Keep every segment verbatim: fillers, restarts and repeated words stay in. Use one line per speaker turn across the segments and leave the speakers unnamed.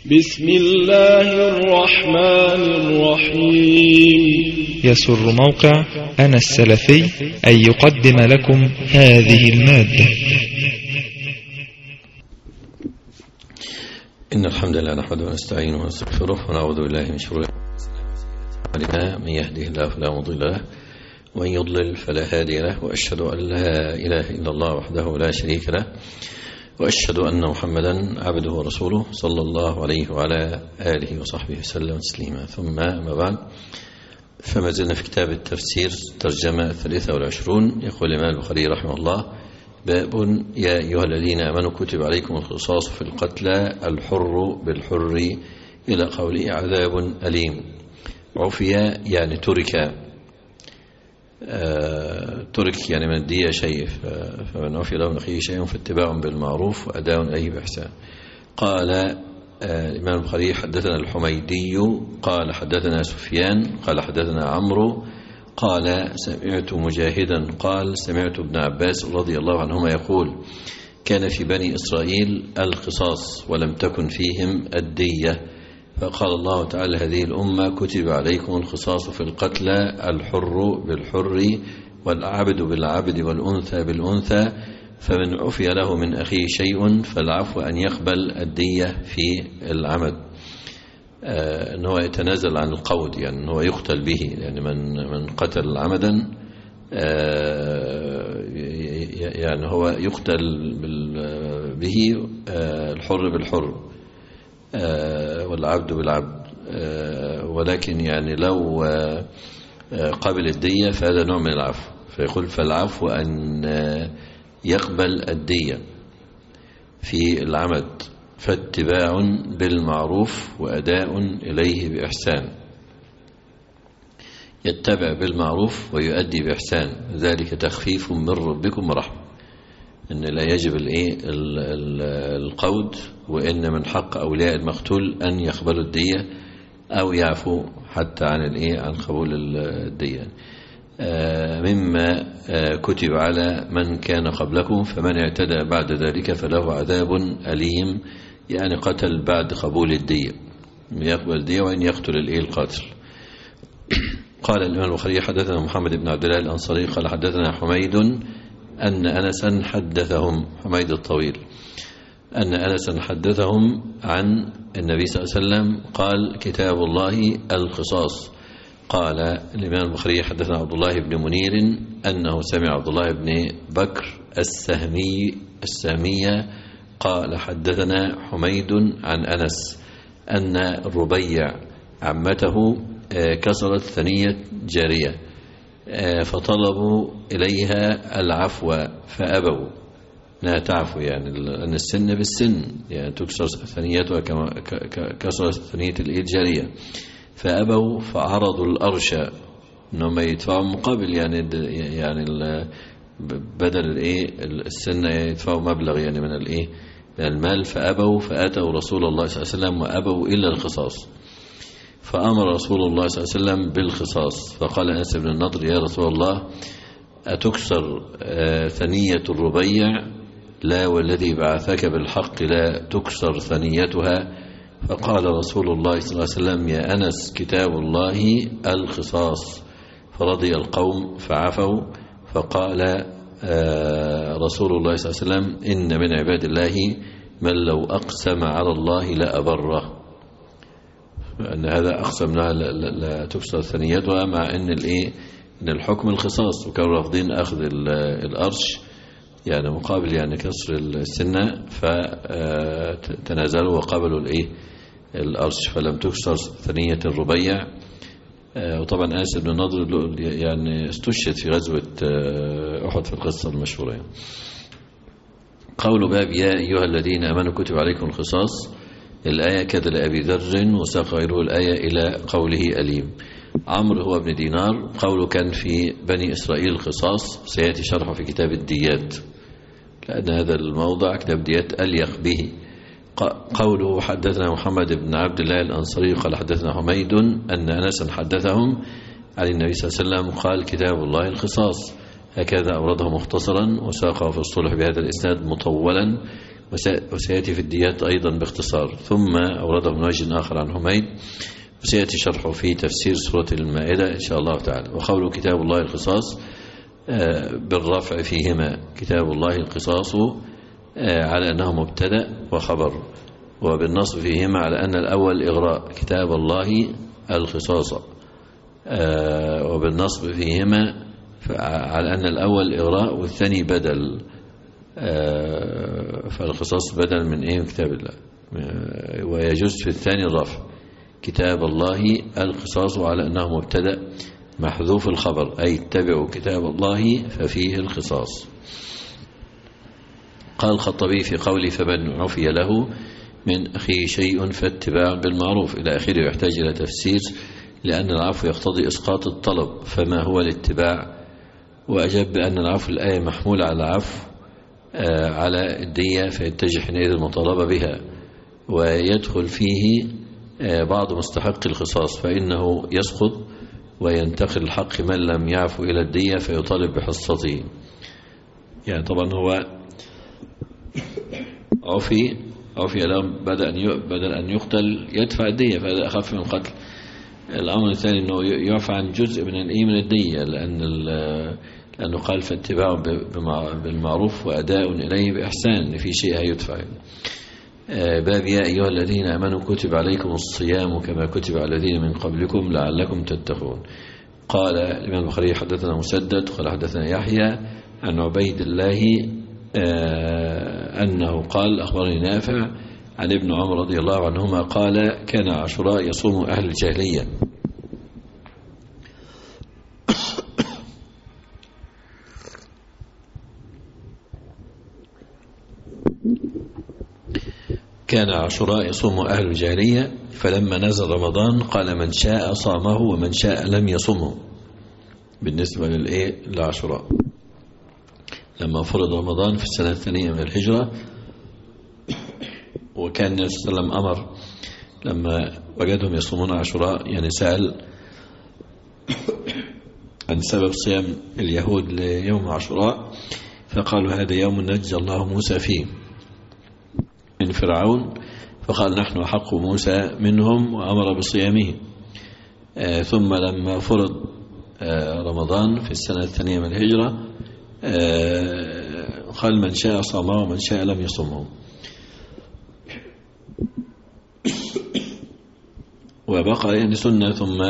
بسم الله الرحمن الرحيم.
يسر موقع أنا السلفي أن يقدم لكم هذه المادة.
إن الحمد لله نحمده ونستعينه ونستغفره ونعوذ بالله من شرور أنفسنا، من يهده الله فلا مضل له ومن يضلل فلا هادي له، وأشهد أن لا إله إلا الله وحده لا شريك له، وأشهد أن محمدا عبده ورسوله صلى الله عليه وعلى آله وصحبه وسلم تسليما. ثم ما بعد، فما زلنا في كتاب التفسير ترجمة الثالثة والعشرون. يقول الإمام البخاري رحمه الله: باب يا أيها الذين آمنوا كتب عليكم القصاص في القتلى الحر بالحر إلى قوله عذاب أليم. عفي يعني ترك، آه ترك يعني من الدية شيء، فمن عفي له من أخيه شيء فاتباع بالمعروف وأداء إليه بإحسان. قال آه الإمام البخاري: حدثنا الحميدي قال حدثنا سفيان قال حدثنا عمرو قال سمعت مجاهدا قال سمعت ابن عباس رضي الله عنهما يقول: كان في بني إسرائيل القصاص ولم تكن فيهم الدية، فقال الله تعالى: هذه الأمة كتب عليكم القصاص في القتلى الحر بالحر والعبد بالعبد والأنثى بالأنثى، فمن عفي له من أخيه شيء فالعفو أن يقبل الدية في العمد. آه أنه يتنازل عن القود، يعني أنه يقتل به، يعني من من قتل عمدا آه يعني هو يقتل به آه الحر بالحر آه والعبد بالعبد، آه ولكن يعني لو آه قبل الدية فهذا نوع من العفو، فيقول: فالعفو أن يقبل الدية في العمد، فاتباع بالمعروف وأداء إليه بإحسان. يتبع بالمعروف ويؤدي بإحسان، ذلك تخفيف من ربكم ورحمة. إن لا يجب الإيه القود، وإن من حق أولياء المقتول أن يقبلوا الدية أو يعفوا حتى عن الإيه عن قبول الدية. آه مما آه كتب على من كان قبلكم، فمن اعتدى بعد ذلك فله عذاب أليم، يعني قتل بعد قبول الدية، يقبل الدية وإن يقتل الإيه القاتل. قال الإمام البخاري: حدثنا محمد بن عبد الله الأنصاري قال حدثنا حميد أن أنسا حدثهم، حميد الطويل، أن أنسا حدثهم عن النبي صلى الله عليه وسلم قال: كتاب الله القصاص. قال الإمام البخاري: حدثنا عبد الله بن منير أنه سمع عبد الله بن بكر السهمي السهمية قال: حدثنا حميد عن أنس أن الربيع عمته كسرت ثنية جارية، فطلبوا إليها العفو فأبوا، لا تعفو، يعني أن السن بالسن، يعني تكسر ثنيتها كما كسرت ثنية الجارية، فأبوا فعرضوا الأرش إنهم يدفعوا مقابل، يعني يعني بدل الإيه السن يدفعوا مبلغ يعني من الإيه من المال، فأبوا فأتوا رسول الله صلى الله عليه وسلم وأبوا إلا القصاص، فأمر رسول الله صلى الله عليه وسلم بالقصاص. فقال أنس بن النضر: يا رسول الله، أتكسر ثنية الربيع؟ لا والذي بعثك بالحق لا تكسر ثنيتها. فقال رسول الله صلى الله عليه وسلم: يا أنس، كتاب الله القصاص. فرضي القوم فعفوا. فقال رسول الله صلى الله عليه وسلم: إن من عباد الله من لو أقسم على الله لأبره، أن هذا أقسم لا, لا, لا تكسر ثنيتها، مع أن الإيه إن الحكم القصاص، وكانوا رافضين أخذ الأرش يعني مقابل يعني كسر السنة، فتنازلوا وقبلوا الإيه الأرش، فلم تكسر ثنية الربيع. وطبعا أنس بن النضر يعني استشهد في غزوة أحد في القصة المشهورة. يعني قول باب يا أيها الذين آمنوا كتب عليكم القصاص، الآية كذا لأبي ذر وساق غيره الآية إلى قوله أليم. عمرو هو ابن دينار قوله: كان في بني إسرائيل القصاص، سيأتي شرحه في كتاب الديات، لأن هذا الموضع كتاب الديات أليق به. قوله: حدثنا محمد بن عبد الله الأنصاري قال حدثنا حميد أن أنسا حدثهم عن النبي صلى الله عليه وسلم قال: كتاب الله القصاص. هكذا أورده مختصرا، وساقه في الصلح بهذا الإسناد مطولا. وسيأتي في الديات أيضا باختصار. ثم أورده من وجه آخر عن حميد، وسيأتي شرحه في تفسير سورة المائدة إن شاء الله تعالى. وقوله كتاب الله القصاص بالرفع فيهما، كتاب الله القصاص على أنه مبتدأ وخبر، وبالنصب فيهما على أن الأول إغراء، كتاب الله القصاص، وبالنصب فيهما على أن الأول إغراء والثاني بدل، فالقصاص بدل من إيه؟ كتاب الله. ويجوز في الثاني الرفع، كتاب الله القصاص على أنه مبتدأ محذوف الخبر، أي اتبعوا كتاب الله ففيه القصاص. قال الخطبي في قوله فمن عفي له من أخيه شيء فاتباع بالمعروف إلى آخره، يحتاج إلى تفسير، لأن العفو يقتضي إسقاط الطلب، فما هو الاتباع؟ وأجاب بأن العفو الآية محمولة على العفو على الدية، فيتجه حينئذ المطالبة بها، ويدخل فيه بعض مستحق القصاص، فإنه يسقط وينتقل الحق من لم يعفو إلى الدية فيطالب بحصته. يعني طبعا هو عفي عفي لهم بدل أن يقتل يدفع الدية، فهذا أخف من القتل. الأمر الثاني أنه يعفى عن جزء من من الدية، لأن لأنه قال فاتباع بالمعروف وأداء إليه بإحسان، في شيء هيدفع. باب يا أيها الذين آمنوا كتب عليكم الصيام كما كتب على الذين من قبلكم لعلكم تتقون. قال الإمام البخاري حدثنا مسدد قال حدثنا يحيى عن عبيد الله أنه قال أخبرني نافع عن ابن عمر رضي الله عنهما قال كان عاشوراء يصوم أهل الجاهلية. كان عاشوراء يصوم أهل الجاهلية، فلما نزل رمضان قال من شاء صامه ومن شاء لم يصمه. بالنسبة للإيه لعاشوراء لما فرض رمضان في السنة الثانية من الهجرة، وكان النبي صلى الله عليه وسلم أمر لما وجدهم يصومون عاشوراء، يعني سأل عن سبب صيام اليهود ليوم عاشوراء، فقالوا هذا يوم نجى الله موسى فيه من فرعون، فقال نحن أحق موسى منهم وأمر بصيامه. آه ثم لما فرض آه رمضان في السنة الثانية من الهجرة آه قال من شاء صامه ومن شاء لم يصمه. وبقى يعني سنة. ثم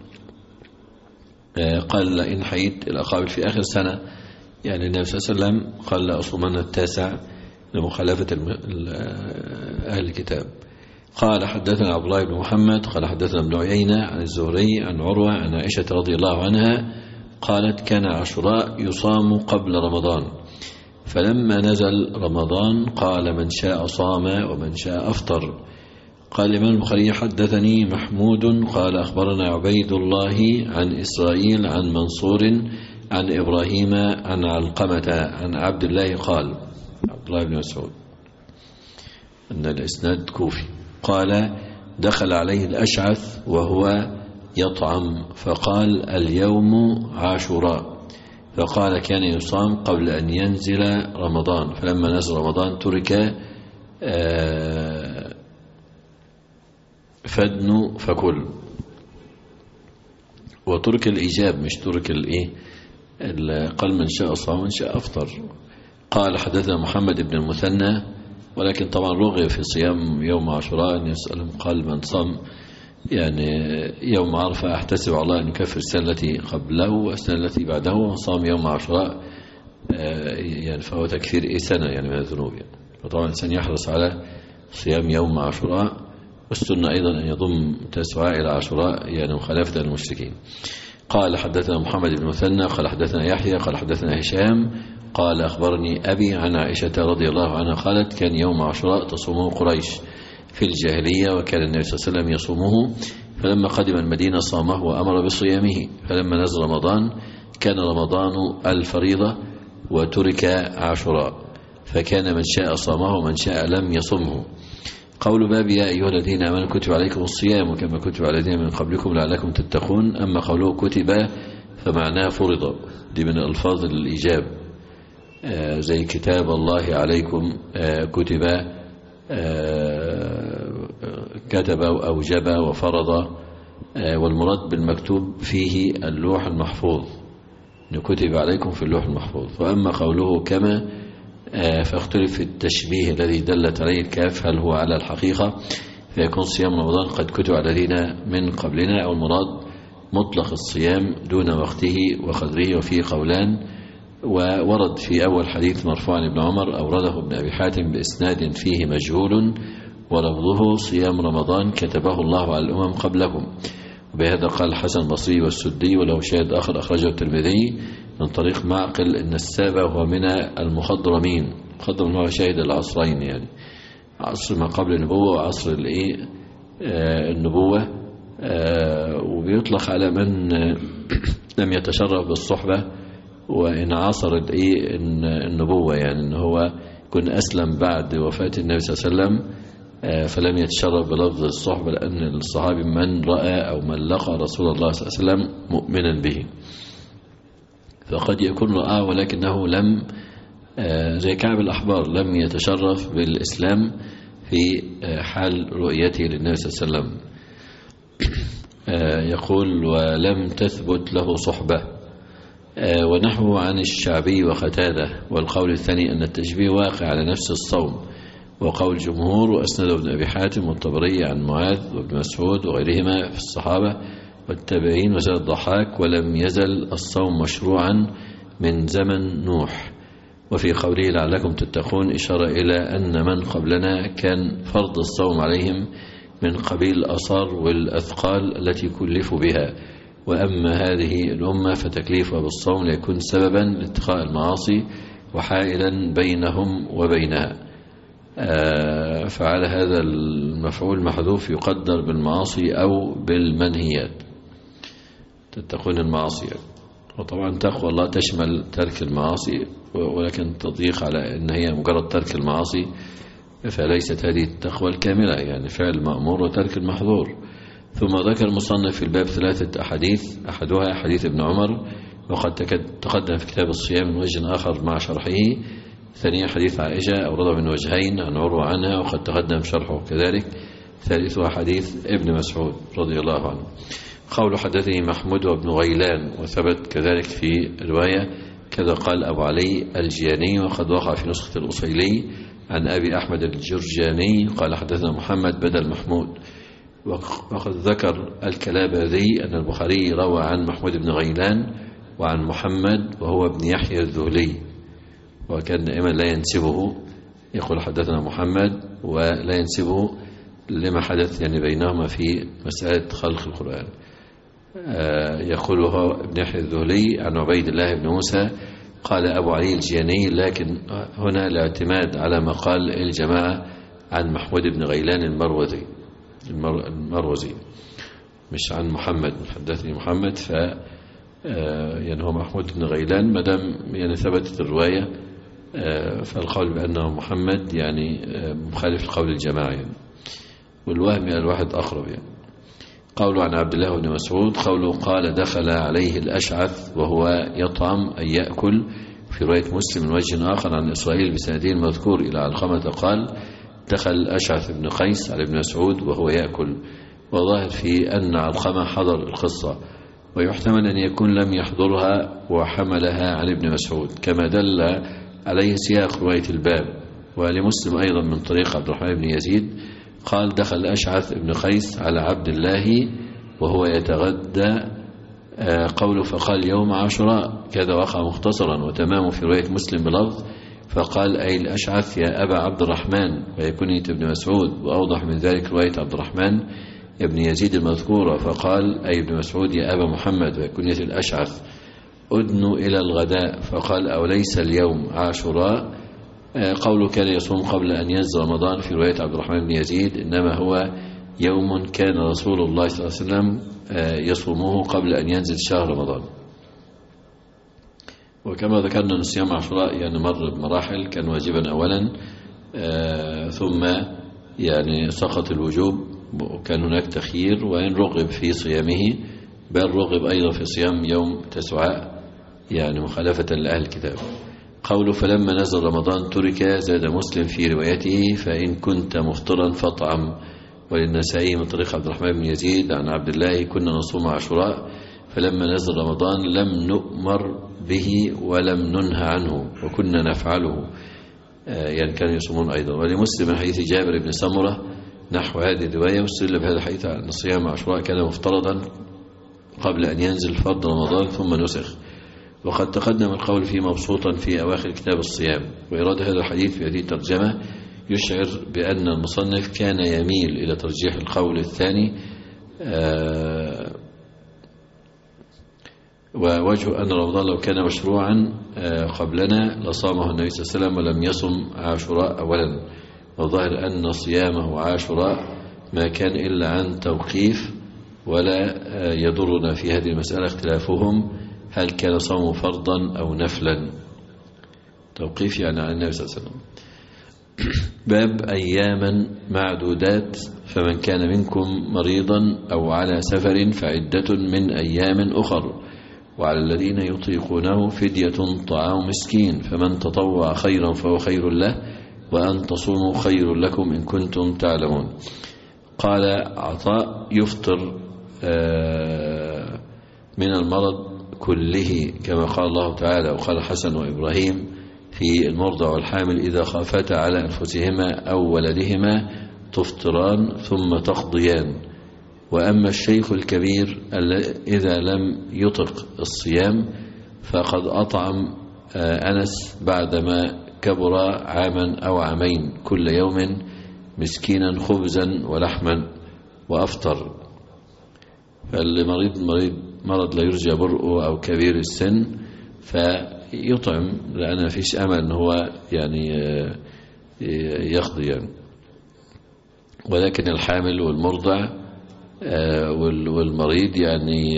آه قال إن حييت الأقابل في آخر سنة، يعني النبي صلى الله عليه وسلم قال لا أصومن التاسع لمخالفة أهل الكتاب. قال حدثنا عبد الله بن محمد قال حدثنا ابن عيينة عن الزهري عن عروة عن عائشة رضي الله عنها قالت كان عاشوراء يصام قبل رمضان، فلما نزل رمضان قال من شاء صام ومن شاء أفطر. قال الإمام البخاري حدثني محمود قال أخبرنا عبيد الله عن إسرائيل عن منصور عن إبراهيم عن علقمة عن عبد الله قال عبد الله بن مسعود أن الإسناد كوفي قال دخل عليه الأشعث وهو يطعم فقال اليوم عاشوراء، فقال كان يصام قبل أن ينزل رمضان، فلما نزل رمضان ترك فدن فكل، وترك الإيجاب مش ترك الإيه، قال من شاء صام ومن شاء أفطر. قال حدثنا محمد بن المثنى، ولكن طبعا رغب في صيام يوم عاشوراء أن يسألهم قال من صام يعني يوم عرفة أحتسب على الله أن يكفر السنة التي قبله والسنة التي بعده، وصام يوم عاشوراء يعني فهو تكفير إيه سنة يعني من الذنوب يعني. فطبعا الإنسان يحرص على صيام يوم عاشوراء، والسنة أيضا أن يضم تسعاء إلى عاشوراء يعني مخالفة المشركين. قال حدثنا محمد بن المثنى قال حدثنا يحيى قال حدثنا هشام قال أخبرني أبي عن عائشة رضي الله عنها قالت كان يوم عاشوراء تصومه قريش في الجاهلية، وكان النبي صلى الله عليه وسلم يصومه، فلما قدم المدينة صامه وأمر بصيامه، فلما نزل رمضان كان رمضان الفريضة وترك عاشوراء، فكان من شاء صامه ومن شاء لم يصمه. قول باب يا أيها الذين آمنوا كتب عليكم الصيام كما كتب على الذين من قبلكم لعلكم تتقون. أما قوله كتب فمعناه فرض، دي من ألفاظ الإيجاب، زي كتاب الله عليكم كتب كتب وأوجب وفرض، والمراد بالمكتوب فيه اللوح المحفوظ، كتب عليكم في اللوح المحفوظ. وأما قوله كما فاختلف في التشبيه الذي دلت عليه الكاف، هل هو على الحقيقة فيكون صيام رمضان قد كتب على الذين من قبلنا، أو المراد مطلق الصيام دون وقته وقدره، وفيه قولان. وورد في أول حديث مرفوع عن ابن عمر أورده ابن أبي حاتم بإسناد فيه مجهول ولفظه صيام رمضان كتبه الله على الأمم قبلكم، وبهذا قال الحسن البصري والسدي، وله شاهد آخر أخرجه الترمذي من طريق معقل إن السابع هو من المخضرمين. المخضرم هو شاهد العصرين، يعني عصر ما قبل النبوة وعصر الإيه النبوة، وبيطلق على من لم يتشرف بالصحبة وإن عاصر الإيه النبوة، يعني إن هو يكون أسلم بعد وفاة النبي صلى الله عليه وسلم فلم يتشرف بلفظ الصحبة، لأن الصحابي من رأى أو من لقى رسول الله صلى الله عليه وسلم مؤمنا به، فقد يكون رآه ولكنه لم، زي كعب الأحبار، لم يتشرف بالإسلام في حال رؤيته للنبي صلى الله عليه وسلم. يقول ولم تثبت له صحبة، ونحو عن الشعبي وقتادة. والقول الثاني أن التشبيه واقع على نفس الصوم، وقول جمهور وأسنده ابن أبي حاتم والطبري عن معاذ وابن مسعود وغيرهما في الصحابة والتابعين وزاد الضحاك، ولم يزل الصوم مشروعا من زمن نوح. وفي قوله لعلكم تتقون إشارة إلى أن من قبلنا كان فرض الصوم عليهم من قبيل الآثار والأثقال التي كلفوا بها، وأما هذه الأمة فتكليفها بالصوم ليكون سببا لاتقاء المعاصي وحائلا بينهم وبينها. فعلى هذا المفعول محذوف يقدر بالمعاصي أو بالمنهيات، تتقون المعاصي. وطبعا تقوى الله تشمل ترك المعاصي، ولكن تضيق على أن هي مجرد ترك المعاصي، فليست هذه التقوى الكاملة، يعني فعل المأمور وترك المحظور. ثم ذكر المصنف في الباب ثلاثة أحاديث، أحدها حديث ابن عمر وقد تقدم في كتاب الصيام من وجه آخر مع شرحه. ثانيا حديث عائشة أورده من وجهين عن عروة عنها وقد تقدم شرحه كذلك. ثالثها حديث ابن مسعود رضي الله عنه. قول حدثني محمود وابن غيلان، وثبت كذلك في رواية كذا قال أبو علي الجياني، وقد وقع في نسخة الأصيلي عن أبي أحمد الجرجاني قال حدثنا محمد بدل محمود. وقد ذكر الكلابذي أن البخاري روى عن محمود بن غيلان وعن محمد وهو ابن يحيى الذهلي، وكان دائما لا ينسبه، يقول حدثنا محمد ولا ينسبه لما حدث يعني بينهما في مسألة خلق القرآن. يقول هو ابن يحيى الذهلي عن عبيد الله بن موسى قال أبو علي الجياني، لكن هنا الاعتماد على ما قال الجماعة عن محمود بن غيلان المروزي المروزي مش عن محمد. حدثني محمد ف يعني هو محمود بن غيلان، ما دام يعني ثبتت الرواية فالقول بأنه محمد يعني مخالف لقول الجماعة يعني، والوهم إلى الواحد أقرب يعني. قوله عن عبد الله بن مسعود قوله قال دخل عليه الأشعث وهو يطعم أي يأكل، في رواية مسلم من وجه آخر عن إسرائيل بسندين المذكور إلى علقمة قال دخل الأشعث بن قيس على ابن مسعود وهو يأكل، وظاهر في أن علقمة حضر القصة، ويحتمل أن يكون لم يحضرها وحملها عن ابن مسعود كما دل عليه سياق رواية الباب. ولمسلم أيضا من طريق عبد الرحمن بن يزيد قال دخل الأشعث بن قيس على عبد الله وهو يتغدى، قوله فقال يوم عاشوراء كذا وقع مختصرا، وتمامه في رواية مسلم بلفظ فقال أي الأشعث يا أبا عبد الرحمن ويكنية ابن مسعود، وأوضح من ذلك رواية عبد الرحمن ابن يزيد المذكورة فقال أي ابن مسعود يا أبا محمد ويكنية الأشعث أدنوا إلى الغداء فقال أوليس اليوم عاشوراء. قوله كان يصوم قبل أن ينزل رمضان في رواية عبد الرحمن بن يزيد إنما هو يوم كان رسول الله صلى الله عليه وسلم يصومه قبل أن ينزل شهر رمضان. وكما ذكرنا أن صيام عاشوراء يعني مر بمراحل، كان واجبا أولا ثم يعني سقط الوجوب وكان هناك تخيير، وإن رغب في صيامه بل رغب أيضا في صيام يوم تسعاء يعني مخالفة لأهل الكتاب. قوله فلما نزل رمضان ترك، زاد مسلم في روايته فإن كنت مفطرا فاطعم. وللنسائي من طريق عبد الرحمن بن يزيد عن عبد الله كنا نصوم عاشوراء فلما نزل رمضان لم نؤمر به ولم ننهى عنه وكنا نفعله، يعني كانوا يصومون أيضا. ولمسلم من حديث جابر بن سمرة نحو هذه الرواية، واستدل بهذا الحديث أن صيام عاشوراء كان مفترضا قبل أن ينزل فرض رمضان ثم نسخ. وقد تقدم القول فيه مبسوطا في أواخر كتاب الصيام. وإراد هذا الحديث في هذه الترجمة يشعر بأن المصنف كان يميل إلى ترجيح القول الثاني، آه ووجه أن رمضان لو كان مشروعا قبلنا لصامه النبي صلى الله عليه وسلم ولم يصم عاشوراء أولا. والظاهر أن صيامه عاشوراء ما كان إلا عن توقيف، ولا يضرنا في هذه المسألة اختلافهم هل كان صومه فرضا أو نفلا. توقيف يعني عن النبي صلى الله عليه وسلم. باب أياما معدودات، فمن كان منكم مريضا أو على سفر فعدة من أيام أخر، وعلى الذين يطيقونه فدية طعام مسكين، فمن تطوع خيرا فهو خير له، وأن تصوموا خير لكم إن كنتم تعلمون. قال عطاء يفطر من المرض كله كما قال الله تعالى. وقال حسن وإبراهيم في المرضع والحامل إذا خافتا على أنفسهما أو ولدهما تفطران ثم تقضيان. وأما الشيخ الكبير إذا لم يطق الصيام فقد أطعم أنس بعدما كبر عاما أو عامين كل يوم مسكينا خبزا ولحما وأفطر. فالمريض مريض مرض لا يرجى برؤه أو كبير السن فيطعم، لأن ما فيش أمل أن هو يعني يقضي يعني. ولكن الحامل والمرضع والمريض يعني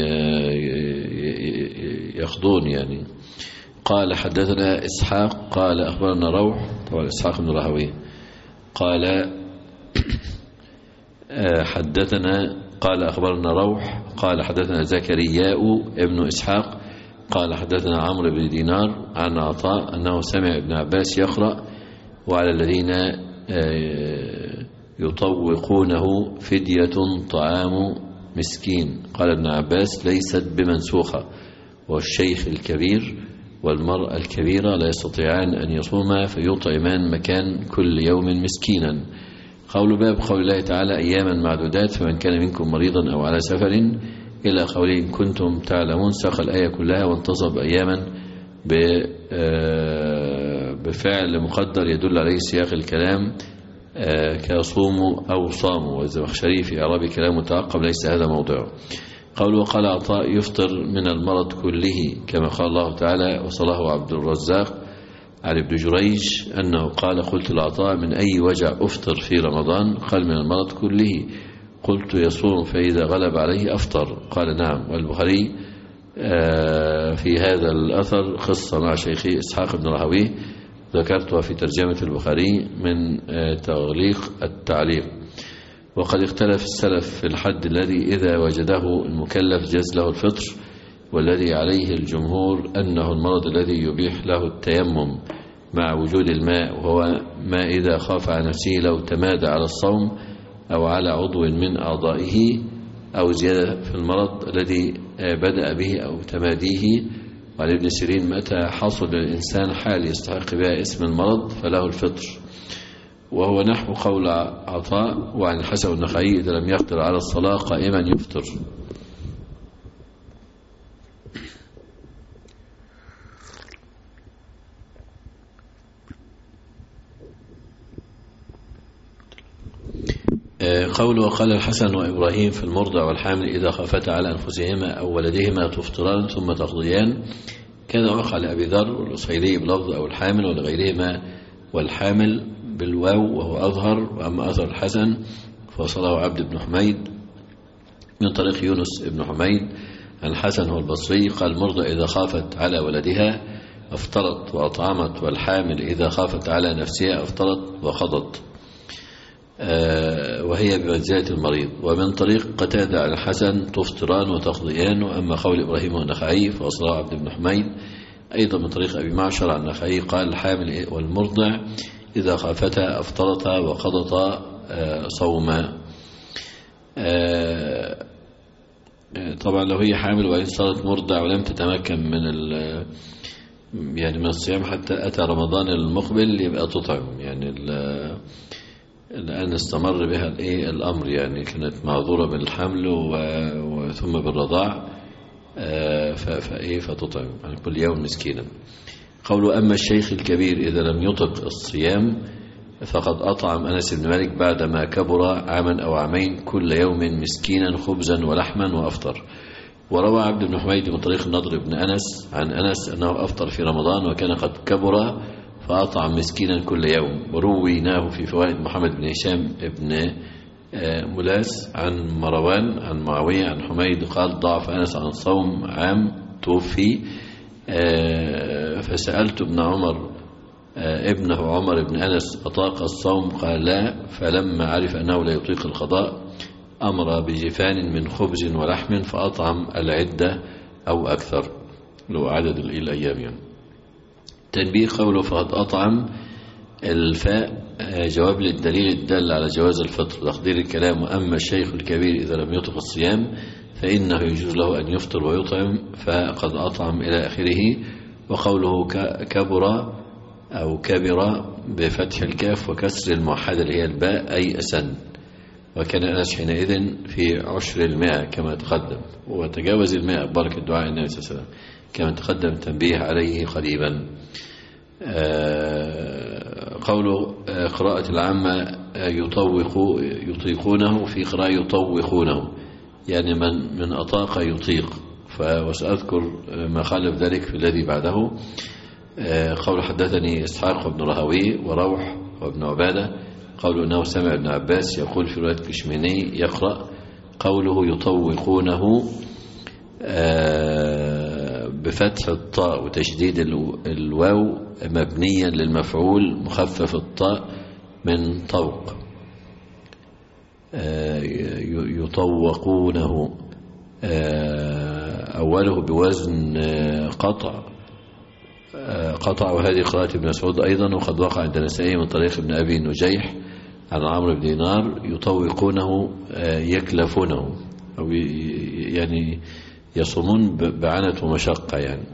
يقضون يعني. قال حدثنا إسحاق قال أخبرنا روح، طبعا إسحاق بن راهويه قال حدثنا قال أخبرنا روح قال حدثنا زكرياء ابن إسحاق قال حدثنا عمرو بن دينار عن عطاء أنه سمع ابن عباس يقرأ وعلى الذين يطوقونه فدية طعام مسكين. قال ابن عباس ليست بمنسوخة، والشيخ الكبير والمرأة الكبيرة لا يستطيعان أن يصوما فيطعمان مكان كل يوم مسكينا. قول باب قول الله تعالى أياما معدودات، فمن كان منكم مريضا أو على سفر إلى قوله إن كنتم تعلمون، ساق الآية كلها وانتصب أياما بفعل مقدر يدل عليه سياق الكلام كصوموا أو صاموا، والزمخشري في إعراب كلام متعقب ليس هذا موضعه. قول وقال عطاء يفطر من المرض كله كما قال الله تعالى وصله عبد الرزاق عن ابن جريج أنه قال قلت لعطاء من أي وجع أفطر في رمضان؟ قال من المرض كله. قلت يصوم فإذا غلب عليه أفطر؟ قال نعم. والبخاري في هذا الأثر قصة مع شيخي إسحاق بن راهويه ذكرتها في ترجمة البخاري من تغليق التعليق. وقد اختلف السلف في الحد الذي إذا وجده المكلف جاز له الفطر، والذي عليه الجمهور أنه المرض الذي يبيح له التيمم مع وجود الماء، وهو ما إذا خاف على نفسه لو تمادى على الصوم أو على عضو من أعضائه أو زيادة في المرض الذي بدأ به أو تماديه. وعن ابن سيرين متى حصل الإنسان حال يستحق بها اسم المرض فله الفطر، وهو نحو قول عطاء. وعن الحسن النخعي إذا لم يقدر على الصلاة قائما يفطر. قول وقال الحسن وإبراهيم في المرضع والحامل إذا خافتا على أنفسهما أو ولدهما تفطران ثم تقضيان، كذا وقع لأبي ذر والأصيلي بلفظ أو الحامل ولغيرهما والحامل بالواو وهو أظهر. وأما أثر الحسن فوصله عبد بن حميد من طريق يونس بن حميد عن الحسن هو البصري قال المرضع إذا خافت على ولدها أفطرت وأطعمت، والحامل إذا خافت على نفسها أفطرت وقضت، وهي بمنزلة المريض. ومن طريق قتادة عن الحسن تفطران وتقضيان. وأما قول إبراهيم والنخعي فوصله عبد بن حميد أيضا من طريق أبي معشر عن أخيه قال الحامل والمرضع إذا خافتا أفطرتا وقضتا صوما. طبعا لو هي حامل وإن صارت مرضع ولم تتمكن من يعني من الصيام حتى أتى رمضان المقبل يبقى تطعم. يعني الآن استمر بها الإيه الأمر، يعني كانت معذورة بالحمل وثم بالرضاع فإيه فتطعم عن كل يوم مسكينا. قوله أما الشيخ الكبير إذا لم يطق الصيام فقد أطعم أنس بن مالك بعدما كبر عاما أو عامين كل يوم مسكينا خبزا ولحما وأفطر. وروى عبد بن حميد من طريق النضر بن أنس عن أنس أنه أفطر في رمضان وكان قد كبر فأطعم مسكينا كل يوم. ورويناه في فوائد محمد بن هشام بن ملاس عن مروان عن معاوية عن حميد قال ضعف أنس عن صوم عام توفي فسألت ابن عمر ابنه عمر بن أنس أطاق الصوم قال لا، فلما عرف أنه لا يطيق القضاء أمر بجفان من خبز ولحم فأطعم العدة أو أكثر لو عدد الأيام يعني. تنبيه قوله فقد أطعم الفاء جواب للدليل الدل على جواز الفطر. تقدير الكلام وأما الشيخ الكبير إذا لم يطق الصيام فإنه يجوز له أن يفطر ويطعم فقد أطعم إلى آخره. وقوله كبر أو كبر بفتح الكاف وكسر الموحدة اللي هي الباء أي أسن. وكان أنس حينئذ في عشر المائة كما تقدم وتجاوز المائة بركة دعاء النبي صلى الله عليه وسلم كما تقدم التنبيه عليه قريبا. قوله قراءة العامة يطوق يطيقونه في قراءة يطوقونه يعني من من أطاق يطيق. وسأذكر ما خالف ذلك في الذي بعده. قول حدثني إسحاق بن رهوي وروح وابن عبادة قوله أنه سمع ابن عباس يقول في رواية كشميني يقرأ قوله يطوقونه بفتح الطاء وتشديد الواو مبنيا للمفعول مخفف الطاء من طوق يطوقونه أوله بوزن قطع قطع. وهذه قراءة ابن مسعود أيضا وقد وقع عند النسائي من طريق ابن أبي نجيح عن عمرو بن دينار يطوقونه يكلفونه أو يعني يصومون بعنة ومشقة يعني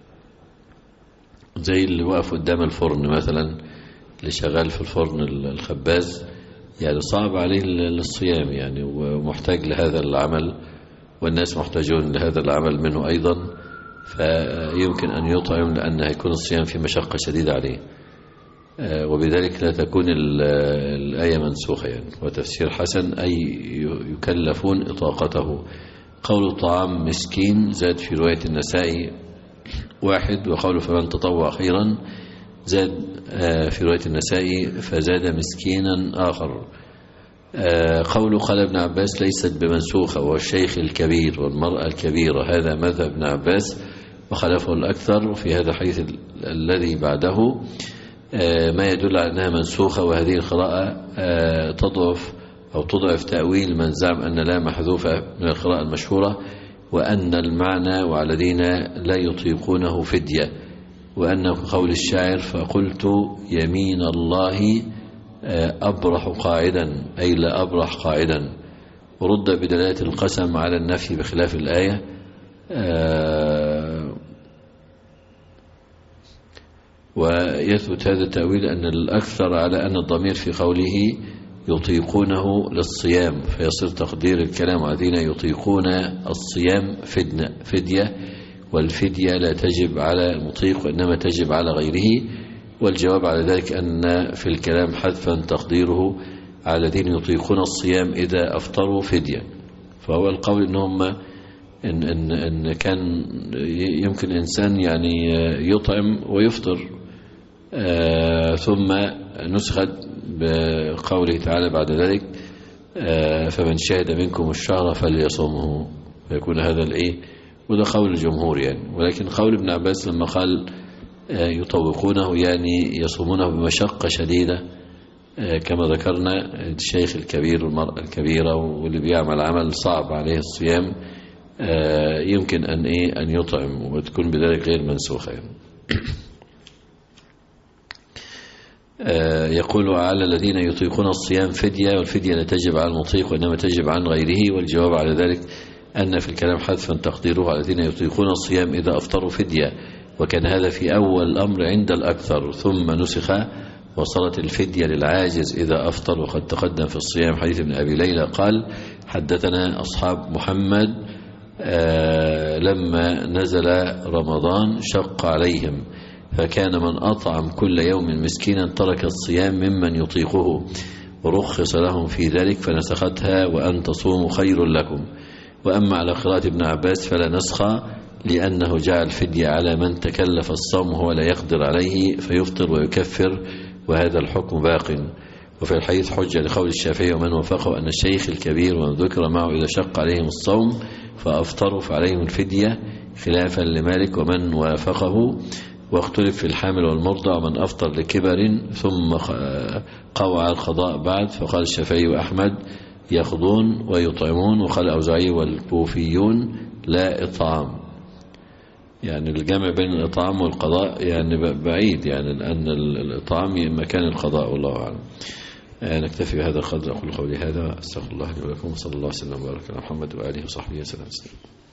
زي اللي واقف قدام الفرن مثلا اللي شغال في الفرن الخباز يعني صعب عليه الصيام يعني ومحتاج لهذا العمل والناس محتاجون لهذا العمل منه أيضا فيمكن أن يطعم لأن هيكون الصيام في مشقة شديدة عليه وبذلك لا تكون الآية منسوخة يعني. وتفسير حسن أي يكلفون إطاقته. قول طعام مسكين زاد في رواية النسائي واحد وقول فمن تطوع خيرا زاد في رواية النسائي فزاد مسكينا آخر. قول قال ابن عباس ليست بمنسوخة والشيخ الكبير والمرأة الكبيرة هذا مذهب ابن عباس وخلفه الأكثر في هذا الحديث الذي بعده ما يدل على أنها منسوخة. وهذه القراءة تضعف أو تضعف تأويل من زعم أن لا محذوفة من القراءة المشهورة وأن المعنى والذين لا يطيقونه فدية وأنه قول الشاعر فقلت يمين الله أبرح قاعدا أي لا أبرح قاعدا. ورد بدلالة القسم على النفي بخلاف الآية. ويثبت هذا التأويل أن الأكثر على أن الضمير في قوله يطيقونه للصيام فيصير تقدير الكلام الذين يطيقون الصيام فدية والفدية لا تجب على المطيق وإنما تجب على غيره. والجواب على ذلك أن في الكلام حذفا تقديره على الذين يطيقون الصيام إذا أفطروا فدية. فهو القول إنهم إن, إن, إن كان يمكن إنسان يعني يطعم ويفطر آه ثم نسخت بقوله تعالى بعد ذلك آه فمن شهد منكم الشهر فليصومه فيكون هذا الإيه وده قول الجمهور يعني. ولكن قول ابن عباس لما قال آه يطوقونه يعني يصومونه بمشقة شديدة آه كما ذكرنا الشيخ الكبير والمرأة الكبيرة واللي بيعمل عمل صعب عليه الصيام يمكن أن إيه أن يطعم وتكون بذلك غير منسوخة. يقول على الذين يطيقون الصيام فدية، والفدية لا تجب على المطيق وإنما تجب عن غيره، والجواب على ذلك أن في الكلام حذفا تقديره على الذين يطيقون الصيام إذا أفطروا فدية، وكان هذا في أول الأمر عند الأكثر ثم نسخ وصلت الفدية للعاجز إذا أفطر. وقد تقدم في الصيام حديث ابن أبي ليلى قال حدثنا أصحاب محمد آه لما نزل رمضان شق عليهم فكان من أطعم كل يوم مسكينا ترك الصيام ممن يطيقه ورخص لهم في ذلك فنسختها وأن تصوموا خير لكم. وأما على قراءة ابن عباس فلا نسخ لأنه جعل فدية على من تكلف الصوم وهو لا يقدر عليه فيفطر ويكفر، وهذا الحكم باق. وفي الحديث حجة لقول الشافعي ومن وافقه أن الشيخ الكبير ومن ذكر معه إذا شق عليهم الصوم فأفطروا فعليهم الفدية خلافا لمالك ومن وافقه. واختلف في الحامل والمرضع ومن أفطر لكبر ثم قوع القضاء بعد، فقال الشافعي وأحمد يأخذون ويطعمون، وقال الأوزاعي والكوفيون لا إطعام. يعني الجمع بين الإطعام والقضاء يعني بعيد، يعني أن الإطعام مكان القضاء والله أعلم. نكتفي بهذا القدر. أقول قولي هذا أستغفر الله لي ولكم، وصلى الله وسلم وبارك على محمد وآله وصحبه وسلم.